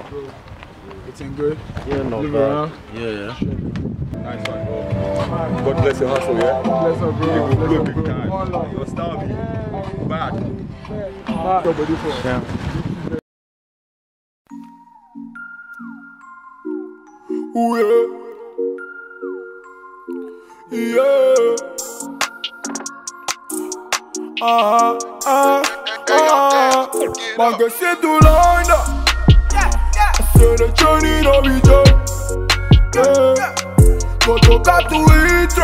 bro. Looking good? Yeah, no Live bad. around? Yeah. Nice one, bro. God bless your hustle, yeah? Bless her, bro. You will Bless blow her, big bro. time. One love. Your style be bad. Somebody for Yeah. Ooh, yeah. Yeah. Man can see to line up. I say the journey no be joke. Yeah. Go to Catuitro.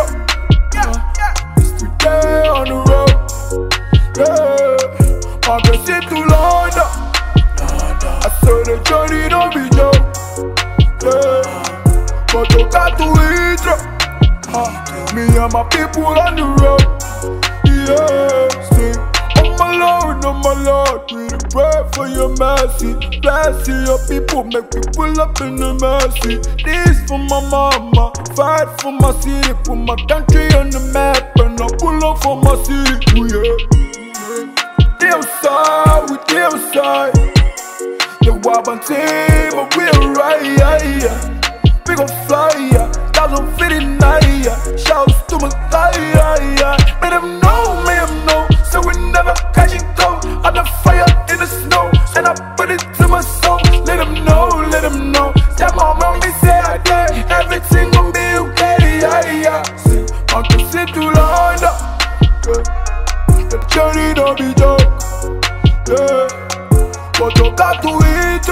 Today on the road. Yeah. Man can see to line up. I say the journey no be joke. Yeah. Go to Catuitro. Me and my people on the road. Yeah, sing. Oh my Lord, we pray for your mercy. Bless your people, make people up in the mercy. This for my mama, fight for my city, put my country on the map, and I pull up for my city. Yeah, deal side, we deal side. The Waban team, but we're right. We gon' fly, yeah. 1059, yeah. Shouts to my guy, yeah. Make them know, so we never catching cold. On the fire in the snow, and I put it to my soul. Let them know. That my mommy say I did. Everything gon' be okay, yeah. See, I can sit too long, the journey don't be joke, yeah. But you got to eat,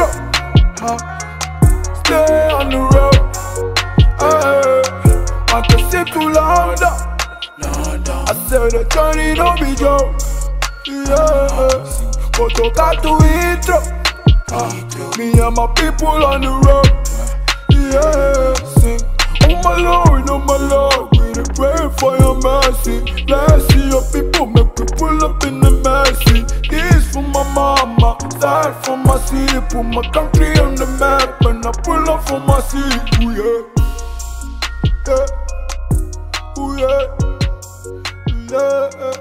stay on the road. I can sit too long, I said the journey don't be joke, yeah. But you got to eat, me and my people on the road, yeah. Sing, oh my Lord, we dey pray for your mercy. Bless your people, make people up in the mercy. This for my mama, that for my city, put my country on the map, and I pull up for my city, ooh, yeah. Yeah, ooh, yeah.